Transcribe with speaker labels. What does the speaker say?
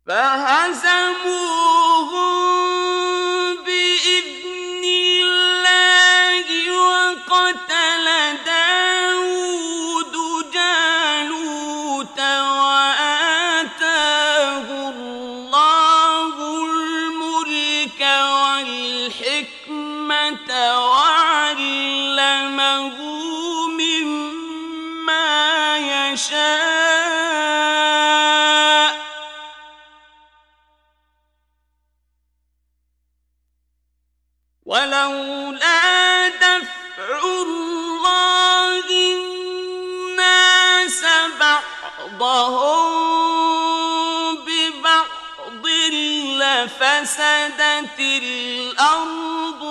Speaker 1: فهزموهم بإذن الله وقتل داود جالوت وآتاه الله الملك والحكمة وعلمه مما يشاء ولولا دفع الله الناس بعضهم ببعض لفسدت الأرض